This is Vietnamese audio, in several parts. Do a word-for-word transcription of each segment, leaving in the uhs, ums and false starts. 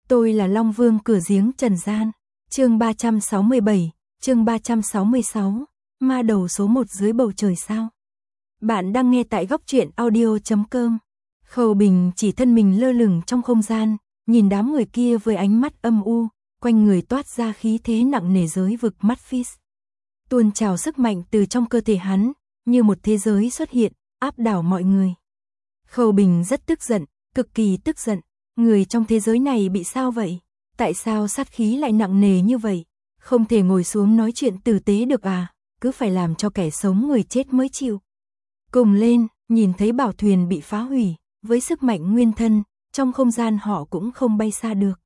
Tôi là Long Vương cửa giếng trần gian. Chương ba trăm sáu mươi bảy, chương ba trăm sáu mươi sáu, ma đầu số một dưới bầu trời sao. Bạn đang nghe tại góc truyện audio chấm com. Khâu Bình chỉ thân mình lơ lửng trong không gian, nhìn đám người kia với ánh mắt âm u, quanh người toát ra khí thế nặng nề giới vực mắt Fist. Tuôn trào sức mạnh từ trong cơ thể hắn, như một thế giới xuất hiện, áp đảo mọi người. Khâu Bình rất tức giận, cực kỳ tức giận. Người trong thế giới này bị sao vậy? Tại sao sát khí lại nặng nề như vậy? Không thể ngồi xuống nói chuyện tử tế được à? Cứ phải làm cho kẻ sống người chết mới chịu. Cùng lên, nhìn thấy bảo thuyền bị phá hủy, với sức mạnh nguyên thân, trong không gian họ cũng không bay xa được.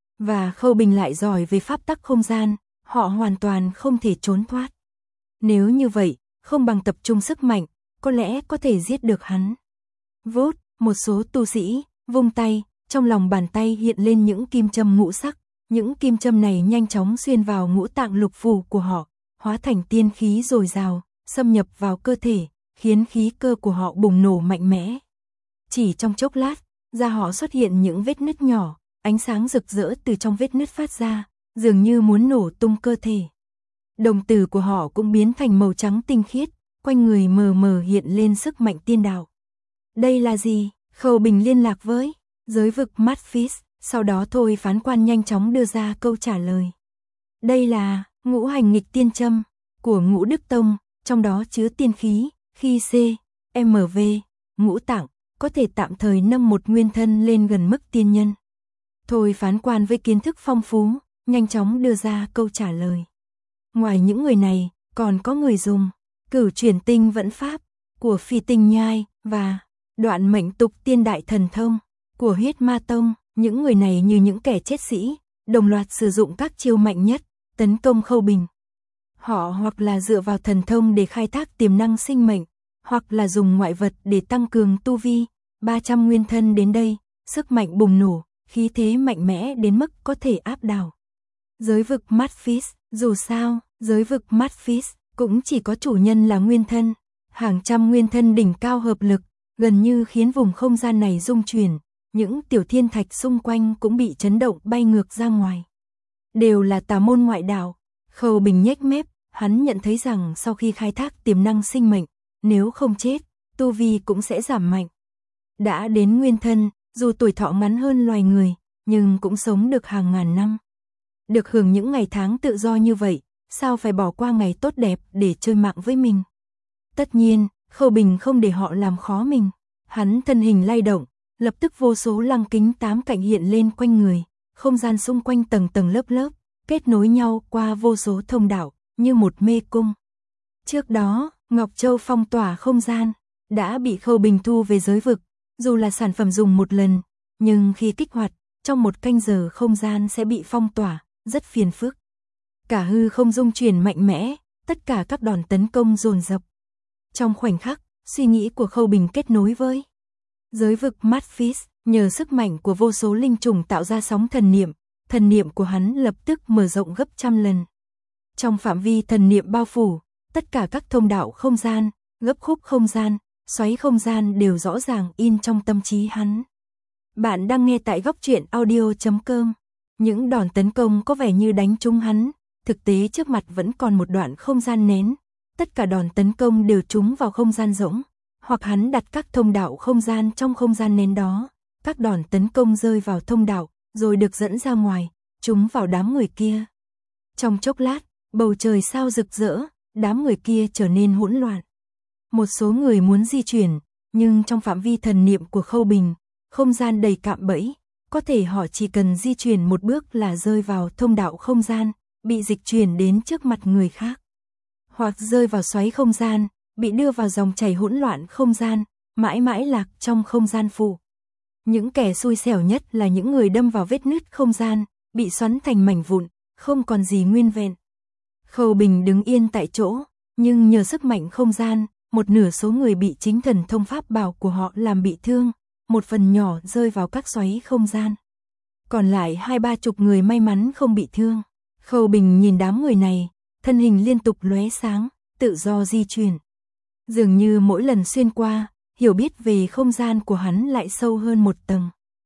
Và Khâu Bình lại giỏi về pháp tắc không gian, họ hoàn toàn không thể trốn thoát. Nếu như vậy, không bằng tập trung sức mạnh, có lẽ có thể giết được hắn. Vốt, một số tu sĩ, vung tay, trong lòng bàn tay hiện lên những kim châm ngũ sắc, những kim châm này nhanh chóng xuyên vào ngũ tạng lục phủ của họ, hóa thành tiên khí dồi dào, xâm nhập vào cơ thể, khiến khí cơ của họ bùng nổ mạnh mẽ. Chỉ trong chốc lát, da họ xuất hiện những vết nứt nhỏ, ánh sáng rực rỡ từ trong vết nứt phát ra, dường như muốn nổ tung cơ thể. Đồng tử của họ cũng biến thành màu trắng tinh khiết, quanh người mờ mờ hiện lên sức mạnh tiên đạo. Đây là gì? Khâu Bình liên lạc với giới vực mắt Fist, sau đó thôi phán quan nhanh chóng đưa ra câu trả lời. Đây là ngũ hành nghịch tiên châm của Ngũ Đức Tông, trong đó chứa tiên khí, khi C, M V, ngũ tạng, có thể tạm thời nâng một nguyên thân lên gần mức tiên nhân. Thôi phán quan với kiến thức phong phú, nhanh chóng đưa ra câu trả lời. Ngoài những người này, còn có người dùng cửu chuyển tinh vẫn pháp của Phi Tinh Nhai và đoạn mệnh tục tiên đại thần thông của Huyết Ma Tông. Những người này như những kẻ chết sĩ, đồng loạt sử dụng các chiêu mạnh nhất, tấn công Khâu Bình. Họ hoặc là dựa vào thần thông để khai thác tiềm năng sinh mệnh, hoặc là dùng ngoại vật để tăng cường tu vi. ba trăm nguyên thân đến đây, sức mạnh bùng nổ, khí thế mạnh mẽ đến mức có thể áp đảo giới vực mắt Fist. Dù sao, giới vực mắt Fist cũng chỉ có chủ nhân là nguyên thân, hàng trăm nguyên thân đỉnh cao hợp lực, gần như khiến vùng không gian này rung chuyển. Những tiểu thiên thạch xung quanh cũng bị chấn động bay ngược ra ngoài. Đều là tà môn ngoại đạo. Khâu Bình nhếch mép, hắn nhận thấy rằng sau khi khai thác tiềm năng sinh mệnh, nếu không chết, tu vi cũng sẽ giảm mạnh. Đã đến nguyên thân, dù tuổi thọ ngắn hơn loài người, nhưng cũng sống được hàng ngàn năm. Được hưởng những ngày tháng tự do như vậy, sao phải bỏ qua ngày tốt đẹp để chơi mạng với mình? Tất nhiên, Khâu Bình không để họ làm khó mình. Hắn thân hình lay động, lập tức vô số lăng kính tám cạnh hiện lên quanh người, không gian xung quanh tầng tầng lớp lớp, kết nối nhau qua vô số thông đạo, như một mê cung. Trước đó, Ngọc Châu phong tỏa không gian, đã bị Khâu Bình thu về giới vực, dù là sản phẩm dùng một lần, nhưng khi kích hoạt, trong một canh giờ không gian sẽ bị phong tỏa, rất phiền phức. Cả hư không dung chuyển mạnh mẽ, tất cả các đòn tấn công dồn dập. Trong khoảnh khắc, suy nghĩ của Khâu Bình kết nối với giới vực mắt Fist, nhờ sức mạnh của vô số linh trùng tạo ra sóng thần niệm, thần niệm của hắn lập tức mở rộng gấp trăm lần. Trong phạm vi thần niệm bao phủ, tất cả các thông đạo không gian, gấp khúc không gian, xoáy không gian đều rõ ràng in trong tâm trí hắn. Bạn đang nghe tại góc truyện audio chấm com. Những đòn tấn công có vẻ như đánh trúng hắn, thực tế trước mặt vẫn còn một đoạn không gian nén. Tất cả đòn tấn công đều trúng vào không gian rỗng, hoặc hắn đặt các thông đạo không gian trong không gian nén đó. Các đòn tấn công rơi vào thông đạo, rồi được dẫn ra ngoài, trúng vào đám người kia. Trong chốc lát, bầu trời sao rực rỡ, đám người kia trở nên hỗn loạn. Một số người muốn di chuyển, nhưng trong phạm vi thần niệm của Khâu Bình, không gian đầy cạm bẫy, có thể họ chỉ cần di chuyển một bước là rơi vào thông đạo không gian, bị dịch chuyển đến trước mặt người khác. Hoặc rơi vào xoáy không gian, bị đưa vào dòng chảy hỗn loạn không gian, mãi mãi lạc trong không gian phụ. Những kẻ xui xẻo nhất là những người đâm vào vết nứt không gian, bị xoắn thành mảnh vụn, không còn gì nguyên vẹn. Khâu Bình đứng yên tại chỗ, nhưng nhờ sức mạnh không gian, một nửa số người bị chính thần thông pháp bảo của họ làm bị thương, một phần nhỏ rơi vào các xoáy không gian. Còn lại hai ba chục người may mắn không bị thương. Khâu Bình nhìn đám người này, thân hình liên tục lóe sáng, tự do di chuyển. Dường như mỗi lần xuyên qua, hiểu biết về không gian của hắn lại sâu hơn một tầng.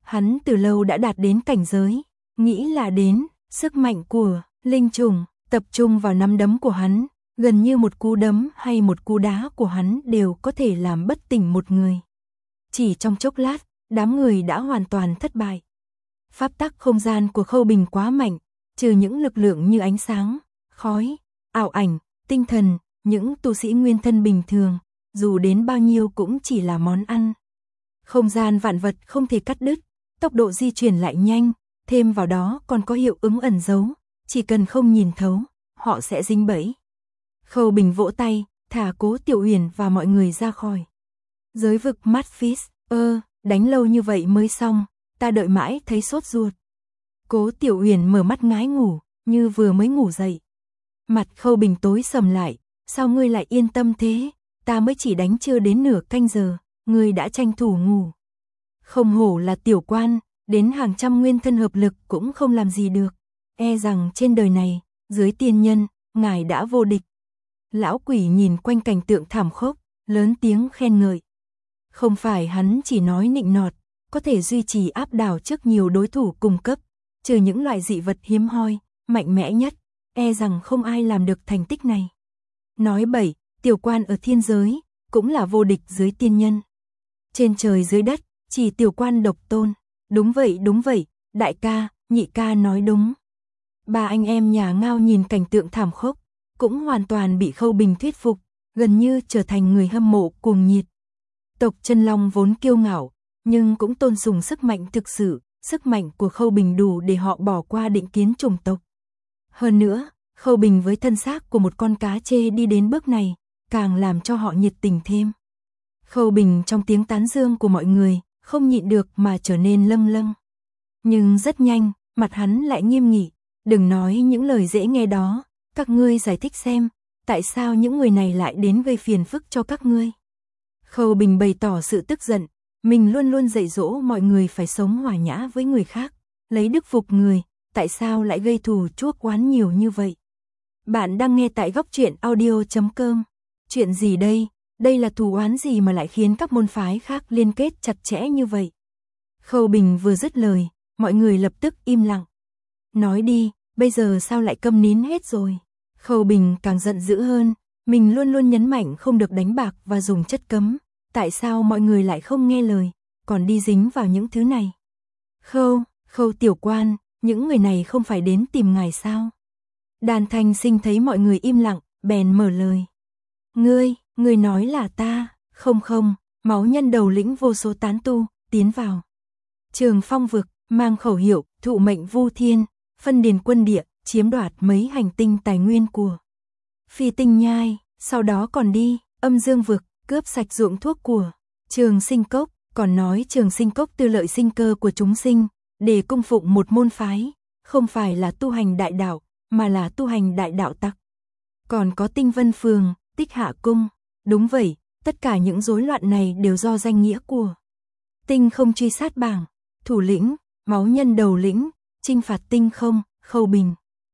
Hắn từ lâu đã đạt đến cảnh giới, nghĩ là đến, sức mạnh của linh trùng tập trung vào nắm đấm của hắn, gần như một cú đấm hay một cú đá của hắn đều có thể làm bất tỉnh một người. Chỉ trong chốc lát, đám người đã hoàn toàn thất bại. Pháp tắc không gian của Khâu Bình quá mạnh, trừ những lực lượng như ánh sáng, khói, ảo ảnh, tinh thần, những tu sĩ nguyên thân bình thường, dù đến bao nhiêu cũng chỉ là món ăn. Không gian vạn vật không thể cắt đứt, tốc độ di chuyển lại nhanh, thêm vào đó còn có hiệu ứng ẩn giấu, chỉ cần không nhìn thấu, họ sẽ dính bẫy. Khâu Bình vỗ tay, thả Cố Tiểu Uyển và mọi người ra khỏi giới vực Matfis. Ơ, đánh lâu như vậy mới xong, ta đợi mãi thấy sốt ruột. Cố Tiểu Uyển mở mắt ngái ngủ, như vừa mới ngủ dậy. Mặt Khâu Bình tối sầm lại, sao ngươi lại yên tâm thế, ta mới chỉ đánh chưa đến nửa canh giờ, ngươi đã tranh thủ ngủ. Không hổ là tiểu quan, đến hàng trăm nguyên thân hợp lực cũng không làm gì được, e rằng trên đời này, dưới tiên nhân, ngài đã vô địch. Lão quỷ nhìn quanh cảnh tượng thảm khốc, lớn tiếng khen ngợi. Không phải hắn chỉ nói nịnh nọt, có thể duy trì áp đảo trước nhiều đối thủ cùng cấp, trừ những loại dị vật hiếm hoi, mạnh mẽ nhất, e rằng không ai làm được thành tích này. Nói bậy, tiểu quan ở thiên giới, cũng là vô địch dưới tiên nhân. Trên trời dưới đất, chỉ tiểu quan độc tôn. Đúng vậy, đúng vậy, đại ca, nhị ca nói đúng. Ba anh em nhà Ngao nhìn cảnh tượng thảm khốc, cũng hoàn toàn bị Khâu Bình thuyết phục, gần như trở thành người hâm mộ cuồng nhiệt. Tộc Chân Long vốn kiêu ngạo, nhưng cũng tôn sùng sức mạnh thực sự, sức mạnh của Khâu Bình đủ để họ bỏ qua định kiến chủng tộc. Hơn nữa, Khâu Bình với thân xác của một con cá chê đi đến bước này, càng làm cho họ nhiệt tình thêm. Khâu Bình trong tiếng tán dương của mọi người, không nhịn được mà trở nên lâng lâng. Nhưng rất nhanh, mặt hắn lại nghiêm nghị, đừng nói những lời dễ nghe đó, các ngươi giải thích xem, tại sao những người này lại đến gây phiền phức cho các ngươi. Khâu Bình bày tỏ sự tức giận, mình luôn luôn dạy dỗ mọi người phải sống hòa nhã với người khác, lấy đức phục người, tại sao lại gây thù chuốc oán nhiều như vậy. Bạn đang nghe tại góc truyện audio chấm com. Chuyện gì đây? Đây là thù oán gì mà lại khiến các môn phái khác liên kết chặt chẽ như vậy? Khâu Bình vừa dứt lời, mọi người lập tức im lặng. Nói đi, bây giờ sao lại câm nín hết rồi? Khâu Bình càng giận dữ hơn, mình luôn luôn nhấn mạnh không được đánh bạc và dùng chất cấm, tại sao mọi người lại không nghe lời, còn đi dính vào những thứ này? Khâu, Khâu tiểu quan, những người này không phải đến tìm ngài sao? Đàn Thanh Sinh thấy mọi người im lặng, bèn mở lời. Ngươi, ngươi nói là ta, không không, máu nhân đầu lĩnh vô số tán tu, tiến vào Trường Phong vực, mang khẩu hiệu, thụ mệnh vu thiên, phân điền quân địa, chiếm đoạt mấy hành tinh tài nguyên của Phi Tinh Nhai, sau đó còn đi, Âm Dương vực, cướp sạch ruộng thuốc của Trường Sinh Cốc, còn nói Trường Sinh Cốc tư lợi sinh cơ của chúng sinh, để cung phụng một môn phái, không phải là tu hành đại đạo, mà là tu hành đại đạo tặc. Còn có Tinh Vân Phường, Tích Hạ Cung, đúng vậy, tất cả những rối loạn này đều do danh nghĩa của Tinh Không truy sát bảng, thủ lĩnh, máu nhân đầu lĩnh, trinh phạt Tinh Không, Khâu Bình.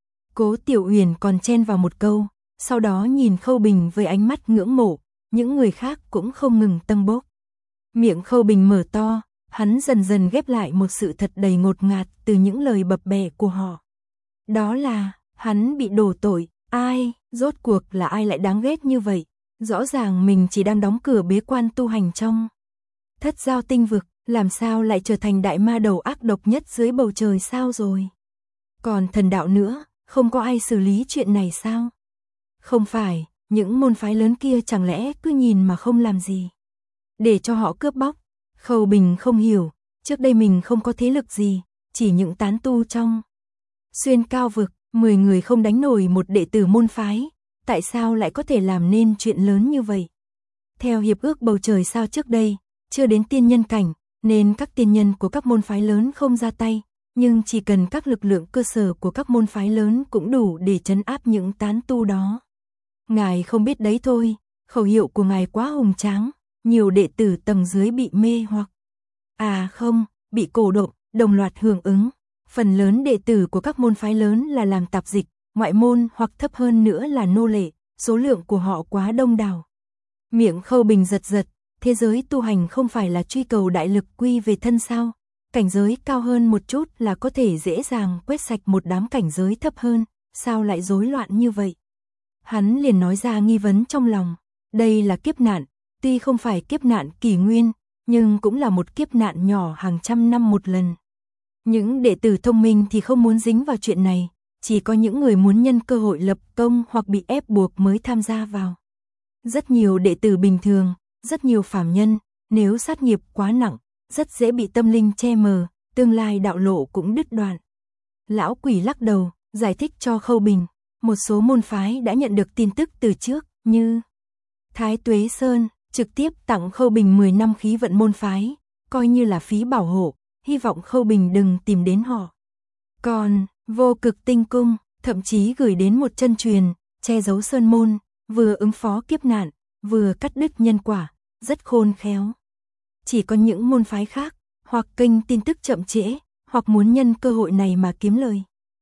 Cố Tiểu Uyển còn chen vào một câu, sau đó nhìn Khâu Bình với ánh mắt ngưỡng mộ, những người khác cũng không ngừng tâng bốc. Miệng Khâu Bình mở to, hắn dần dần ghép lại một sự thật đầy ngột ngạt từ những lời bập bẹ của họ. Đó là, hắn bị đổ tội, ai, rốt cuộc là ai lại đáng ghét như vậy? Rõ ràng mình chỉ đang đóng cửa bế quan tu hành trong Thất Giao Tinh vực, làm sao lại trở thành đại ma đầu ác độc nhất dưới bầu trời sao rồi? Còn thần đạo nữa, không có ai xử lý chuyện này sao? Không phải, những môn phái lớn kia chẳng lẽ cứ nhìn mà không làm gì? Để cho họ cướp bóc. Khâu Bình không hiểu, trước đây mình không có thế lực gì, chỉ những tán tu trong Xuyên Cao vực, mười người không đánh nổi một đệ tử môn phái, tại sao lại có thể làm nên chuyện lớn như vậy? Theo hiệp ước bầu trời sao trước đây, chưa đến tiên nhân cảnh, nên các tiên nhân của các môn phái lớn không ra tay, nhưng chỉ cần các lực lượng cơ sở của các môn phái lớn cũng đủ để trấn áp những tán tu đó. Ngài không biết đấy thôi, khẩu hiệu của ngài quá hùng tráng, nhiều đệ tử tầng dưới bị mê hoặc. À không, bị cổ động, đồng loạt hưởng ứng. Phần lớn đệ tử của các môn phái lớn là làm tạp dịch, ngoại môn hoặc thấp hơn nữa là nô lệ, số lượng của họ quá đông đảo. Miệng Khâu Bình giật giật, thế giới tu hành không phải là truy cầu đại lực quy về thân sao? cảnh giới cao hơn một chút là có thể dễ dàng quét sạch một đám cảnh giới thấp hơn, sao lại rối loạn như vậy? Hắn liền nói ra nghi vấn trong lòng, đây là kiếp nạn, tuy không phải kiếp nạn kỷ nguyên, nhưng cũng là một kiếp nạn nhỏ hàng trăm năm một lần. Những đệ tử thông minh thì không muốn dính vào chuyện này, chỉ có những người muốn nhân cơ hội lập công hoặc bị ép buộc mới tham gia vào. Rất nhiều đệ tử bình thường, rất nhiều phàm nhân, nếu sát nghiệp quá nặng, rất dễ bị tâm linh che mờ, tương lai đạo lộ cũng đứt đoạn. Lão quỷ lắc đầu, giải thích cho Khâu Bình, một số môn phái đã nhận được tin tức từ trước, như Thái Tuế Sơn, trực tiếp tặng Khâu Bình mười năm khí vận môn phái, coi như là phí bảo hộ, hy vọng Khâu Bình đừng tìm đến họ. Còn, Vô Cực Tinh Cung, thậm chí gửi đến một chân truyền, che giấu sơn môn, vừa ứng phó kiếp nạn, vừa cắt đứt nhân quả, rất khôn khéo. Chỉ có những môn phái khác, hoặc kênh tin tức chậm trễ, hoặc muốn nhân cơ hội này mà kiếm lời.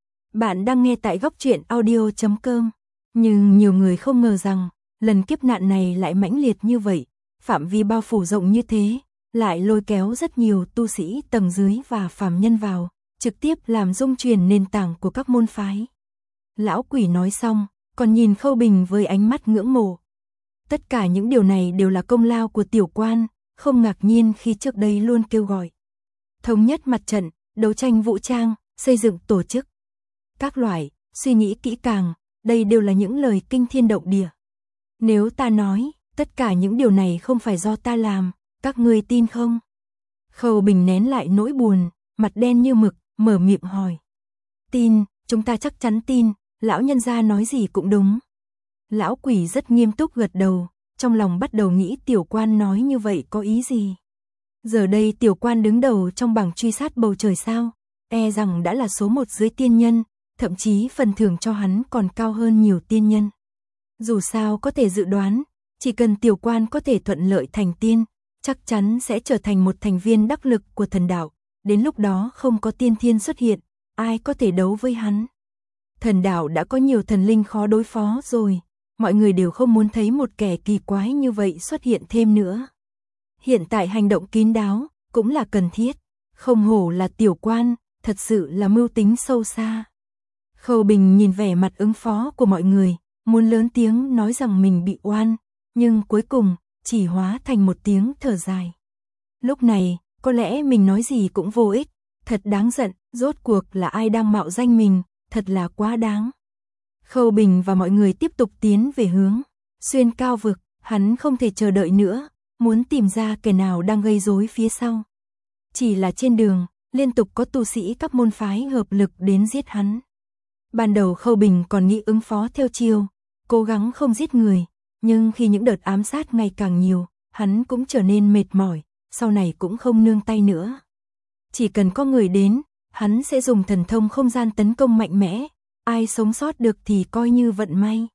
Bạn đang nghe tại góc truyện audio chấm com, nhưng nhiều người không ngờ rằng, lần kiếp nạn này lại mãnh liệt như vậy, phạm vi bao phủ rộng như thế, lại lôi kéo rất nhiều tu sĩ tầng dưới và phàm nhân vào, trực tiếp làm rung chuyển nền tảng của các môn phái. Lão quỷ nói xong, còn nhìn Khâu Bình với ánh mắt ngưỡng mộ. Tất cả những điều này đều là công lao của tiểu quan, không ngạc nhiên khi trước đây luôn kêu gọi thống nhất mặt trận, đấu tranh vũ trang, xây dựng tổ chức. Các loại, suy nghĩ kỹ càng, đây đều là những lời kinh thiên động địa. Nếu ta nói, tất cả những điều này không phải do ta làm, các ngươi tin không? Khâu Bình nén lại nỗi buồn, mặt đen như mực, mở miệng hỏi. Tin, chúng ta chắc chắn tin, lão nhân gia nói gì cũng đúng. Lão quỷ rất nghiêm túc gật đầu, trong lòng bắt đầu nghĩ tiểu quan nói như vậy có ý gì. Giờ đây tiểu quan đứng đầu trong bảng truy sát bầu trời sao, e rằng đã là số một dưới tiên nhân, thậm chí phần thưởng cho hắn còn cao hơn nhiều tiên nhân. Dù sao có thể dự đoán, chỉ cần tiểu quan có thể thuận lợi thành tiên, chắc chắn sẽ trở thành một thành viên đắc lực của thần đạo, đến lúc đó không có tiên thiên xuất hiện, ai có thể đấu với hắn. Thần đạo đã có nhiều thần linh khó đối phó rồi, mọi người đều không muốn thấy một kẻ kỳ quái như vậy xuất hiện thêm nữa. Hiện tại hành động kín đáo, cũng là cần thiết, không hổ là tiểu quan, thật sự là mưu tính sâu xa. Khâu Bình nhìn vẻ mặt ứng phó của mọi người, muốn lớn tiếng nói rằng mình bị oan, nhưng cuối cùng, chỉ hóa thành một tiếng thở dài. Lúc này, có lẽ mình nói gì cũng vô ích, thật đáng giận, rốt cuộc là ai đang mạo danh mình, thật là quá đáng. Khâu Bình và mọi người tiếp tục tiến về hướng Xuyên Cao Vực, hắn không thể chờ đợi nữa, muốn tìm ra kẻ nào đang gây rối phía sau. Chỉ là trên đường, liên tục có tu sĩ các môn phái hợp lực đến giết hắn. Ban đầu Khâu Bình còn nghĩ ứng phó theo chiêu, cố gắng không giết người, nhưng khi những đợt ám sát ngày càng nhiều, hắn cũng trở nên mệt mỏi, sau này cũng không nương tay nữa. Chỉ cần có người đến, hắn sẽ dùng thần thông không gian tấn công mạnh mẽ, ai sống sót được thì coi như vận may.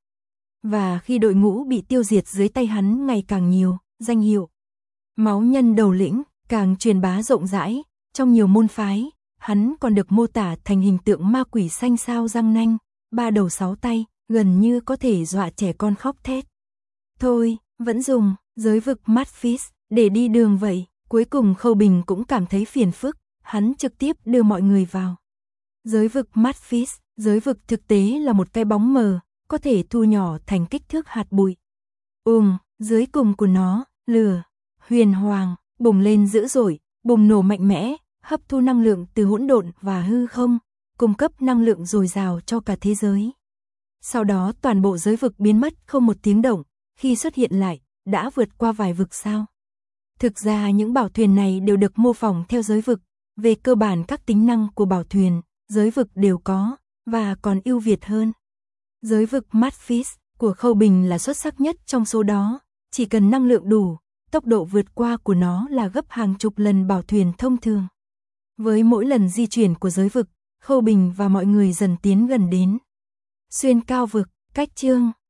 Và khi đội ngũ bị tiêu diệt dưới tay hắn ngày càng nhiều, danh hiệu máu nhân đầu lĩnh càng truyền bá rộng rãi, trong nhiều môn phái, hắn còn được mô tả thành hình tượng ma quỷ xanh xao răng nanh, ba đầu sáu tay, gần như có thể dọa trẻ con khóc thét. Thôi, vẫn dùng giới vực Matfis để đi đường vậy. Cuối cùng Khâu Bình cũng cảm thấy phiền phức, hắn trực tiếp đưa mọi người vào. Giới vực Matfis, giới vực thực tế là một cái bóng mờ, có thể thu nhỏ thành kích thước hạt bụi. Ùm, dưới cùng của nó, lửa, huyền hoàng, bùng lên dữ dội, bùng nổ mạnh mẽ, hấp thu năng lượng từ hỗn độn và hư không, cung cấp năng lượng dồi dào cho cả thế giới. Sau đó toàn bộ giới vực biến mất không một tiếng động, khi xuất hiện lại, đã vượt qua vài vực sao. Thực ra những bảo thuyền này đều được mô phỏng theo giới vực, về cơ bản các tính năng của bảo thuyền, giới vực đều có, và còn ưu việt hơn. Giới vực Matfis của Khâu Bình là xuất sắc nhất trong số đó, chỉ cần năng lượng đủ, tốc độ vượt qua của nó là gấp hàng chục lần bảo thuyền thông thường. Với mỗi lần di chuyển của giới vực, Khâu Bình và mọi người dần tiến gần đến Xuyên Cao Vực, cách chương